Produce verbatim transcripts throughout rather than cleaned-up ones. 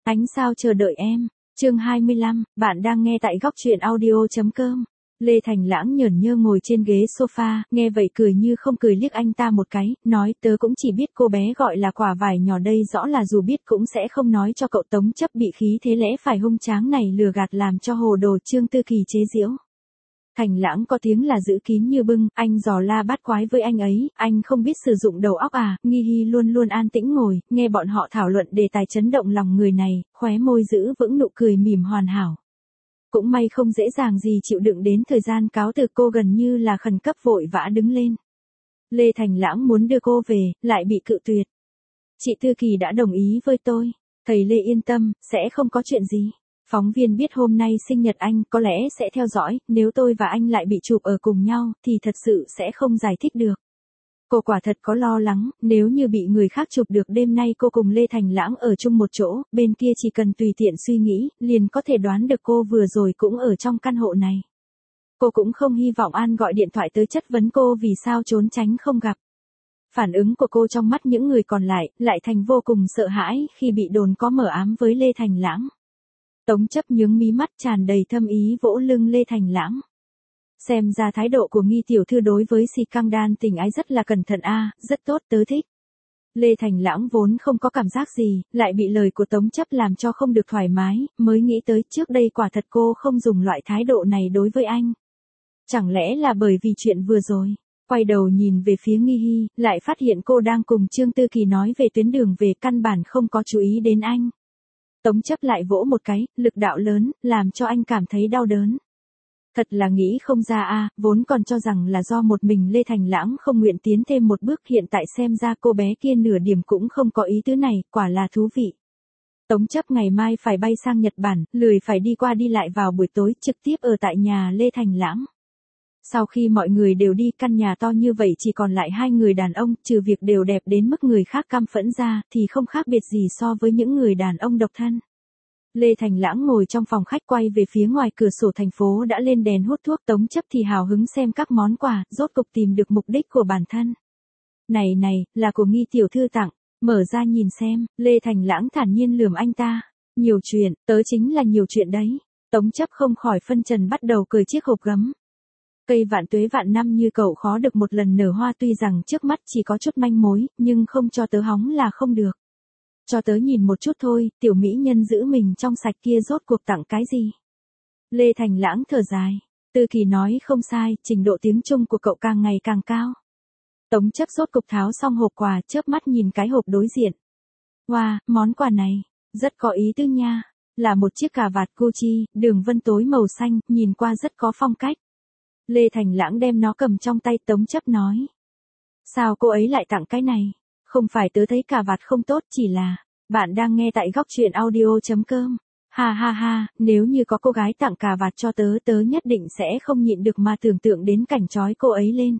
Ánh sao chờ đợi em. Chương hai mươi lăm, bạn đang nghe tại góc truyện audio chấm com. Lê Thành Lãng nhởn nhơ ngồi trên ghế sofa, nghe vậy cười như không cười liếc anh ta một cái, nói tớ cũng chỉ biết cô bé gọi là quả vải nhỏ đây rõ là dù biết cũng sẽ không nói cho cậu Tống Chấp bị khí thế lẽ phải hung tráng này lừa gạt làm cho hồ đồ. Trương Tư Kỳ chế giễu. Thành Lãng có tiếng là giữ kín như bưng, anh dò la bắt quái với anh ấy, anh không biết sử dụng đầu óc à. Nghi Hi luôn luôn an tĩnh ngồi, nghe bọn họ thảo luận đề tài chấn động lòng người này, khóe môi giữ vững nụ cười mỉm hoàn hảo. Cũng may không dễ dàng gì chịu đựng đến thời gian cáo từ, cô gần như là khẩn cấp vội vã đứng lên. Lê Thành Lãng muốn đưa cô về, lại bị cự tuyệt. Chị Tư Kỳ đã đồng ý với tôi, thầy Lê yên tâm, sẽ không có chuyện gì. Phóng viên biết hôm nay sinh nhật anh, có lẽ sẽ theo dõi, nếu tôi và anh lại bị chụp ở cùng nhau, thì thật sự sẽ không giải thích được. Cô quả thật có lo lắng, nếu như bị người khác chụp được đêm nay cô cùng Lê Thành Lãng ở chung một chỗ, bên kia chỉ cần tùy tiện suy nghĩ, liền có thể đoán được cô vừa rồi cũng ở trong căn hộ này. Cô cũng không hy vọng An gọi điện thoại tới chất vấn cô vì sao trốn tránh không gặp. Phản ứng của cô trong mắt những người còn lại, lại thành vô cùng sợ hãi khi bị đồn có mờ ám với Lê Thành Lãng. Tống Chấp nhướng mí mắt tràn đầy thâm ý vỗ lưng Lê Thành Lãng. Xem ra thái độ của Nghi tiểu thư đối với Si Căng Đan tình ái rất là cẩn thận a, à, rất tốt, tớ thích. Lê Thành Lãng vốn không có cảm giác gì, lại bị lời của Tống Chấp làm cho không được thoải mái, mới nghĩ tới trước đây quả thật cô không dùng loại thái độ này đối với anh. Chẳng lẽ là bởi vì chuyện vừa rồi. Quay đầu nhìn về phía Nghi Hi, lại phát hiện cô đang cùng Trương Tư Kỳ nói về tuyến đường về, căn bản không có chú ý đến anh. Tống Chấp lại vỗ một cái, lực đạo lớn, làm cho anh cảm thấy đau đớn. Thật là nghĩ không ra a, à, vốn còn cho rằng là do một mình Lê Thành Lãng không nguyện tiến thêm một bước, hiện tại xem ra cô bé kia nửa điểm cũng không có ý tứ này, quả là thú vị. Tống Chấp ngày mai phải bay sang Nhật Bản, lười phải đi qua đi lại vào buổi tối, trực tiếp ở tại nhà Lê Thành Lãng. Sau khi mọi người đều đi, căn nhà to như vậy chỉ còn lại hai người đàn ông, trừ việc đều đẹp đến mức người khác căm phẫn ra, thì không khác biệt gì so với những người đàn ông độc thân. Lê Thành Lãng ngồi trong phòng khách quay về phía ngoài cửa sổ thành phố đã lên đèn hút thuốc, Tống Chấp thì hào hứng xem các món quà, rốt cục tìm được mục đích của bản thân. Này này, là của Nghi tiểu thư tặng, mở ra nhìn xem. Lê Thành Lãng thản nhiên lườm anh ta. Nhiều chuyện, tớ chính là nhiều chuyện đấy. Tống Chấp không khỏi phân trần bắt đầu cười chiếc hộp gấm. Cây vạn tuế vạn năm như cậu khó được một lần nở hoa, tuy rằng trước mắt chỉ có chút manh mối, nhưng không cho tớ hóng là không được. Cho tớ nhìn một chút thôi, tiểu mỹ nhân giữ mình trong sạch kia rốt cuộc tặng cái gì? Lê Thành Lãng thở dài. Tư Kỳ nói không sai, trình độ tiếng Trung của cậu càng ngày càng cao. Tống Chấp rốt cục tháo xong hộp quà, chớp mắt nhìn cái hộp đối diện. Wow, món quà này, rất có ý tứ nha. Là một chiếc cà vạt Gucci, đường vân tối màu xanh, nhìn qua rất có phong cách. Lê Thành Lãng đem nó cầm trong tay, Tống Chấp nói. Sao cô ấy lại tặng cái này? Không phải tớ thấy cà vạt không tốt, chỉ là, bạn đang nghe tại góc truyện audio chấm com. Ha ha ha, nếu như có cô gái tặng cà vạt cho tớ, tớ nhất định sẽ không nhịn được mà tưởng tượng đến cảnh trói cô ấy lên.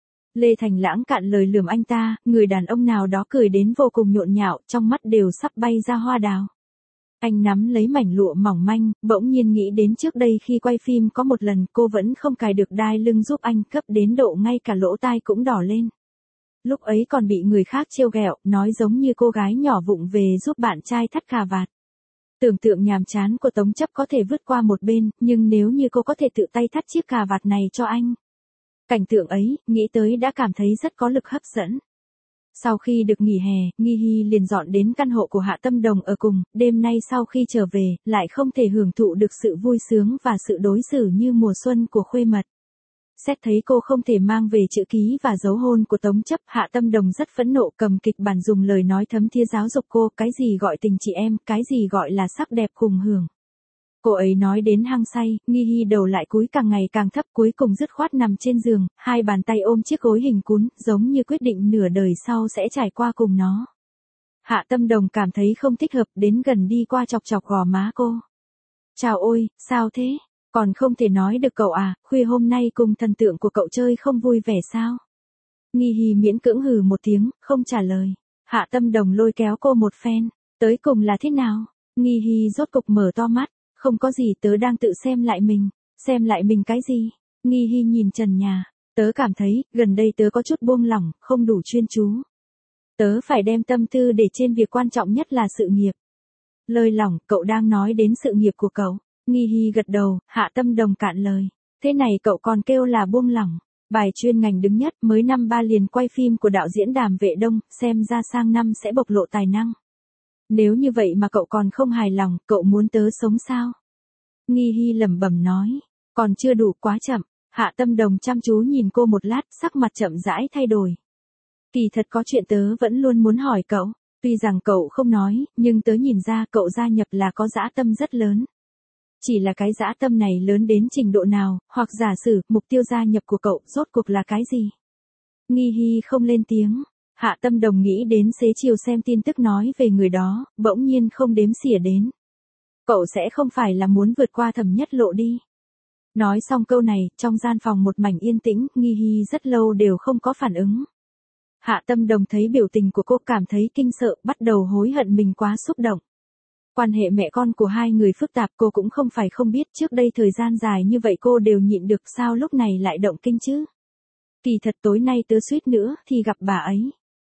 Lê Thành Lãng cạn lời lườm anh ta, người đàn ông nào đó cười đến vô cùng nhộn nhạo, trong mắt đều sắp bay ra hoa đào. Anh nắm lấy mảnh lụa mỏng manh, bỗng nhiên nghĩ đến trước đây khi quay phim có một lần cô vẫn không cài được đai lưng giúp anh, cấp đến độ ngay cả lỗ tai cũng đỏ lên. Lúc ấy còn bị người khác trêu ghẹo, nói giống như cô gái nhỏ vụng về giúp bạn trai thắt cà vạt. Tưởng tượng nhàm chán của Tống Chấp có thể vứt qua một bên, nhưng nếu như cô có thể tự tay thắt chiếc cà vạt này cho anh. Cảnh tượng ấy, nghĩ tới đã cảm thấy rất có lực hấp dẫn. Sau khi được nghỉ hè, Nghi Hi liền dọn đến căn hộ của Hạ Tâm Đồng ở cùng, đêm nay sau khi trở về, lại không thể hưởng thụ được sự vui sướng và sự đối xử như mùa xuân của khuê mật. Xét thấy cô không thể mang về chữ ký và dấu hôn của Tống Chấp, Hạ Tâm Đồng rất phẫn nộ, cầm kịch bản dùng lời nói thấm thía giáo dục cô, cái gì gọi tình chị em, cái gì gọi là sắc đẹp cùng hưởng. Cô ấy nói đến hăng say, Nghi Hi đầu lại cúi càng ngày càng thấp, cuối cùng dứt khoát nằm trên giường, hai bàn tay ôm chiếc gối hình cún, giống như quyết định nửa đời sau sẽ trải qua cùng nó. Hạ Tâm Đồng cảm thấy không thích hợp, đến gần đi qua chọc chọc gò má cô. Chào ôi, sao thế? Còn không thể nói được cậu à, khuya hôm nay cùng thần tượng của cậu chơi không vui vẻ sao? Nghi Hi miễn cưỡng hừ một tiếng, không trả lời. Hạ Tâm Đồng lôi kéo cô một phen, tới cùng là thế nào? Nghi Hi rốt cục mở to mắt, không có gì, tớ đang tự xem lại mình. Xem lại mình cái gì? Nghi Hi nhìn trần nhà, tớ cảm thấy, gần đây tớ có chút buông lỏng, không đủ chuyên chú. Tớ phải đem tâm tư để trên việc quan trọng nhất là sự nghiệp. Lơi lỏng, cậu đang nói đến sự nghiệp của cậu. Nghi Hi gật đầu, Hạ Tâm Đồng cạn lời. Thế này cậu còn kêu là buông lỏng. Bài chuyên ngành đứng nhất mới năm ba liền quay phim của đạo diễn Đàm Vệ Đông, xem ra sang năm sẽ bộc lộ tài năng. Nếu như vậy mà cậu còn không hài lòng, cậu muốn tớ sống sao? Nghi Hi lẩm bẩm nói. Còn chưa đủ, quá chậm. Hạ Tâm Đồng chăm chú nhìn cô một lát, sắc mặt chậm rãi thay đổi. Kỳ thật có chuyện tớ vẫn luôn muốn hỏi cậu. Tuy rằng cậu không nói, nhưng tớ nhìn ra cậu gia nhập là có dã tâm rất lớn. Chỉ là cái dã tâm này lớn đến trình độ nào, hoặc giả sử, mục tiêu gia nhập của cậu rốt cuộc là cái gì? Nghi Hi không lên tiếng. Hạ Tâm Đồng nghĩ đến xế chiều xem tin tức nói về người đó, bỗng nhiên không đếm xỉa đến. Cậu sẽ không phải là muốn vượt qua Thẩm Nhất Lộ đi. Nói xong câu này, trong gian phòng một mảnh yên tĩnh, Nghi Hi rất lâu đều không có phản ứng. Hạ Tâm Đồng thấy biểu tình của cô cảm thấy kinh sợ, bắt đầu hối hận mình quá xúc động. Quan hệ mẹ con của hai người phức tạp, cô cũng không phải không biết, trước đây thời gian dài như vậy cô đều nhịn được, sao lúc này lại động kinh chứ? Kỳ thật tối nay tớ suýt nữa thì gặp bà ấy.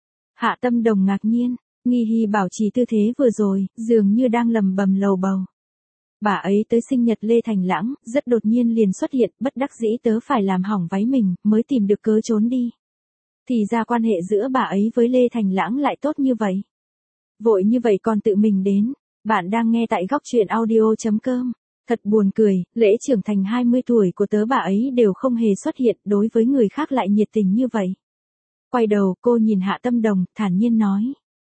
Hạ Tâm Đồng ngạc nhiên, Nghi Hi bảo trì tư thế vừa rồi, dường như đang lầm bầm lầu bầu. Bà ấy tới sinh nhật Lê Thành Lãng, rất đột nhiên liền xuất hiện, bất đắc dĩ tớ phải làm hỏng váy mình, mới tìm được cớ trốn đi. Thì ra quan hệ giữa bà ấy với Lê Thành Lãng lại tốt như vậy. Vội như vậy còn tự mình đến. Bạn đang nghe tại góc truyện audio chấm com. Thật buồn cười, lễ trưởng thành hai mươi tuổi của tớ bà ấy đều không hề xuất hiện, đối với người khác lại nhiệt tình như vậy. Quay đầu, cô nhìn Hạ Tâm Đồng, thản nhiên nói.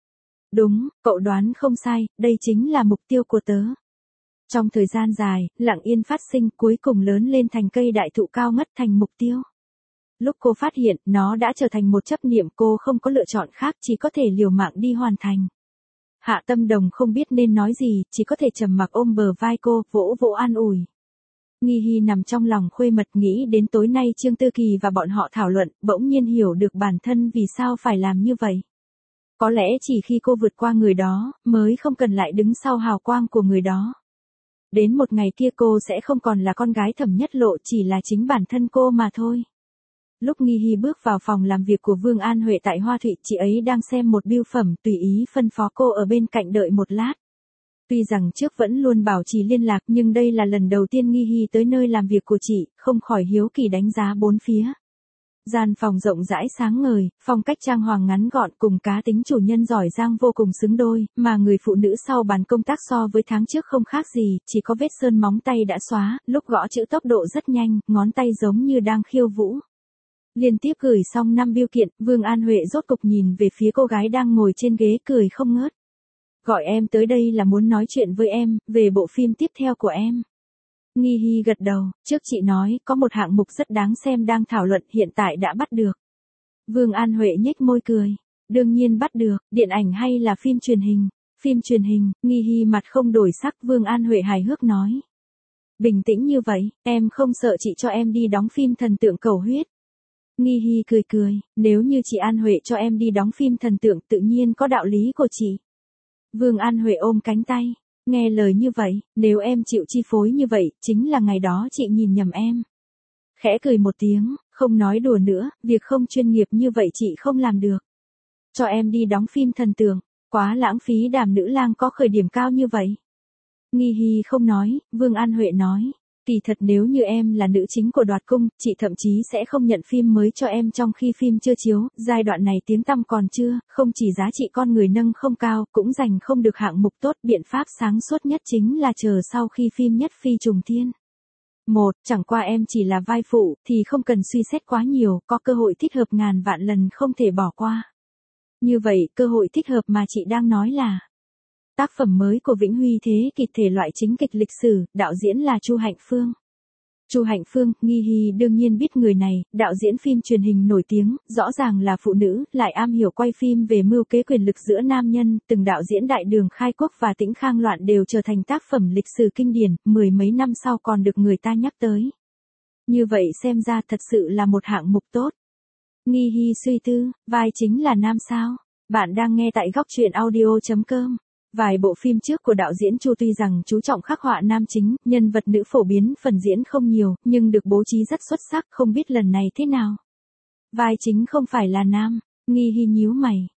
Đúng, cậu đoán không sai, đây chính là mục tiêu của tớ. Trong thời gian dài, lặng yên phát sinh, cuối cùng lớn lên thành cây đại thụ cao ngất thành mục tiêu. Lúc cô phát hiện, nó đã trở thành một chấp niệm, cô không có lựa chọn khác, chỉ có thể liều mạng đi hoàn thành. Hạ Tâm Đồng không biết nên nói gì, chỉ có thể trầm mặc ôm bờ vai cô, vỗ vỗ an ủi. Nghi Hi nằm trong lòng khuê mật nghĩ đến tối nay Trương Tư Kỳ và bọn họ thảo luận, bỗng nhiên hiểu được bản thân vì sao phải làm như vậy. Có lẽ chỉ khi cô vượt qua người đó, mới không cần lại đứng sau hào quang của người đó. Đến một ngày kia cô sẽ không còn là con gái Thẩm Nhất Lộ, chỉ là chính bản thân cô mà thôi. Lúc Nghi Hi bước vào phòng làm việc của Vương An Huệ tại Hoa Thụy, chị ấy đang xem một bưu phẩm, tùy ý phân phó cô ở bên cạnh đợi một lát. Tuy rằng trước vẫn luôn bảo trì liên lạc, nhưng đây là lần đầu tiên Nghi Hi tới nơi làm việc của chị, không khỏi hiếu kỳ đánh giá bốn phía. Gian phòng rộng rãi sáng ngời, phong cách trang hoàng ngắn gọn cùng cá tính chủ nhân giỏi giang vô cùng xứng đôi, mà người phụ nữ sau bàn công tác so với tháng trước không khác gì, chỉ có vết sơn móng tay đã xóa, lúc gõ chữ tốc độ rất nhanh, ngón tay giống như đang khiêu vũ. Liên tiếp gửi xong năm biêu kiện, Vương An Huệ rốt cục nhìn về phía cô gái đang ngồi trên ghế cười không ngớt. Gọi em tới đây là muốn nói chuyện với em, về bộ phim tiếp theo của em. Nghi Hi gật đầu, trước chị nói, có một hạng mục rất đáng xem đang thảo luận, hiện tại đã bắt được. Vương An Huệ nhếch môi cười. Đương nhiên bắt được, điện ảnh hay là phim truyền hình? Phim truyền hình, Nghi Hi mặt không đổi sắc, Vương An Huệ hài hước nói. Bình tĩnh như vậy, em không sợ chị cho em đi đóng phim thần tượng cầu huyết. Nghi Hi cười cười, nếu như chị An Huệ cho em đi đóng phim thần tượng tự nhiên có đạo lý của chị. Vương An Huệ ôm cánh tay, nghe lời như vậy, nếu em chịu chi phối như vậy, chính là ngày đó chị nhìn nhầm em. Khẽ cười một tiếng, không nói đùa nữa, việc không chuyên nghiệp như vậy chị không làm được. Cho em đi đóng phim thần tượng, quá lãng phí, Đàm nữ lang có khởi điểm cao như vậy. Nghi Hi không nói, Vương An Huệ nói. Kỳ thật nếu như em là nữ chính của Đoạt Cung, chị thậm chí sẽ không nhận phim mới cho em trong khi phim chưa chiếu, giai đoạn này tiếng tăm còn chưa, không chỉ giá trị con người nâng không cao, cũng giành không được hạng mục tốt, biện pháp sáng suốt nhất chính là chờ sau khi phim nhất phi trùng thiên. Một, chẳng qua em chỉ là vai phụ, thì không cần suy xét quá nhiều, có cơ hội thích hợp ngàn vạn lần không thể bỏ qua. Như vậy, cơ hội thích hợp mà chị đang nói là tác phẩm mới của Vĩnh Huy thế kịch thể loại chính kịch lịch sử, đạo diễn là Chu Hạnh Phương. Chu Hạnh Phương, Nghi Hi đương nhiên biết người này, đạo diễn phim truyền hình nổi tiếng, rõ ràng là phụ nữ, lại am hiểu quay phim về mưu kế quyền lực giữa nam nhân, từng đạo diễn Đại Đường Khai Quốc và Tĩnh Khang Loạn đều trở thành tác phẩm lịch sử kinh điển, mười mấy năm sau còn được người ta nhắc tới. Như vậy xem ra thật sự là một hạng mục tốt. Nghi Hi suy tư, vai chính là nam sao? Bạn đang nghe tại góc truyện audio chấm com. Vài bộ phim trước của đạo diễn Chu tuy rằng chú trọng khắc họa nam chính, nhân vật nữ phổ biến, phần diễn không nhiều, nhưng được bố trí rất xuất sắc, không biết lần này thế nào. Vai chính không phải là nam, Nghi Hi nhíu mày,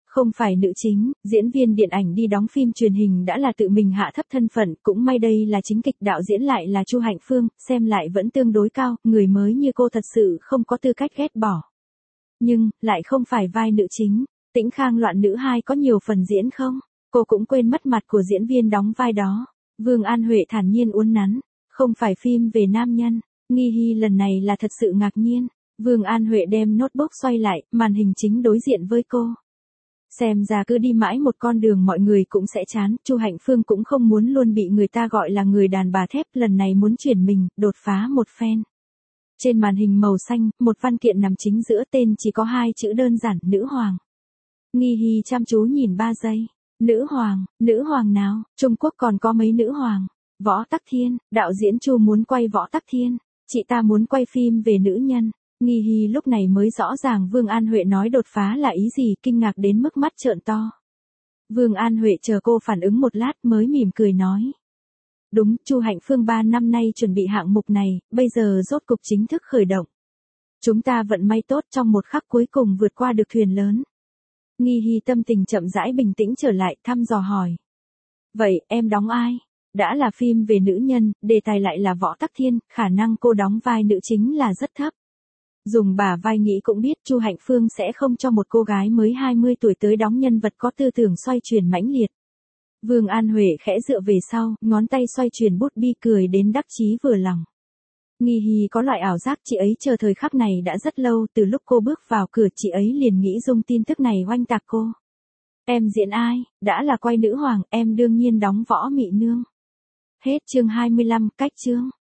Không phải nữ chính, diễn viên điện ảnh đi đóng phim truyền hình đã là tự mình hạ thấp thân phận, cũng may đây là chính kịch, đạo diễn lại là Chu Hạnh Phương, xem lại vẫn tương đối cao, người mới như cô thật sự không có tư cách ghét bỏ. Nhưng, lại không phải vai nữ chính. Tĩnh Khang Loạn Nữ hai có nhiều phần diễn không? Cô cũng quên mất mặt của diễn viên đóng vai đó. Vương An Huệ thản nhiên uốn nắn. Không phải phim về nam nhân. Nghi Hy lần này là thật sự ngạc nhiên. Vương An Huệ đem notebook xoay lại, màn hình chính đối diện với cô. Xem ra cứ đi mãi một con đường mọi người cũng sẽ chán. Chu Hạnh Phương cũng không muốn luôn bị người ta gọi là người đàn bà thép, lần này muốn chuyển mình, đột phá một phen. Trên màn hình màu xanh, một văn kiện nằm chính giữa, tên chỉ có hai chữ đơn giản, nữ hoàng. Nghi Hy chăm chú nhìn ba giây. Nữ hoàng, nữ hoàng nào? Trung Quốc còn có mấy nữ hoàng? Võ Tắc Thiên, đạo diễn Chu muốn quay Võ Tắc Thiên. Chị ta muốn quay phim về nữ nhân. Nghi Hy lúc này mới rõ ràng Vương An Huệ nói đột phá là ý gì, kinh ngạc đến mức mắt trợn to. Vương An Huệ chờ cô phản ứng một lát mới mỉm cười nói. Đúng, Chu Hạnh Phương ba năm nay chuẩn bị hạng mục này, bây giờ rốt cục chính thức khởi động. Chúng ta vận may tốt, trong một khắc cuối cùng vượt qua được thuyền lớn. Nghi Hy tâm tình chậm rãi bình tĩnh trở lại, thăm dò hỏi. Vậy, em đóng ai? Đã là phim về nữ nhân, đề tài lại là Võ Tắc Thiên, khả năng cô đóng vai nữ chính là rất thấp. Dùng bả vai nghĩ cũng biết Chu Hạnh Phương sẽ không cho một cô gái mới hai mươi tuổi tới đóng nhân vật có tư tưởng xoay chuyển mãnh liệt. Vương An Huệ khẽ dựa về sau, ngón tay xoay chuyển bút bi, cười đến đắc chí vừa lòng. Nghi Hy có loại ảo giác chị ấy chờ thời khắc này đã rất lâu, từ lúc cô bước vào cửa chị ấy liền nghĩ dung tin tức này oanh tạc cô. Em diễn ai? Đã là quay nữ hoàng, em đương nhiên đóng Võ Mị Nương. Hết chương hai mươi lăm, cách chương.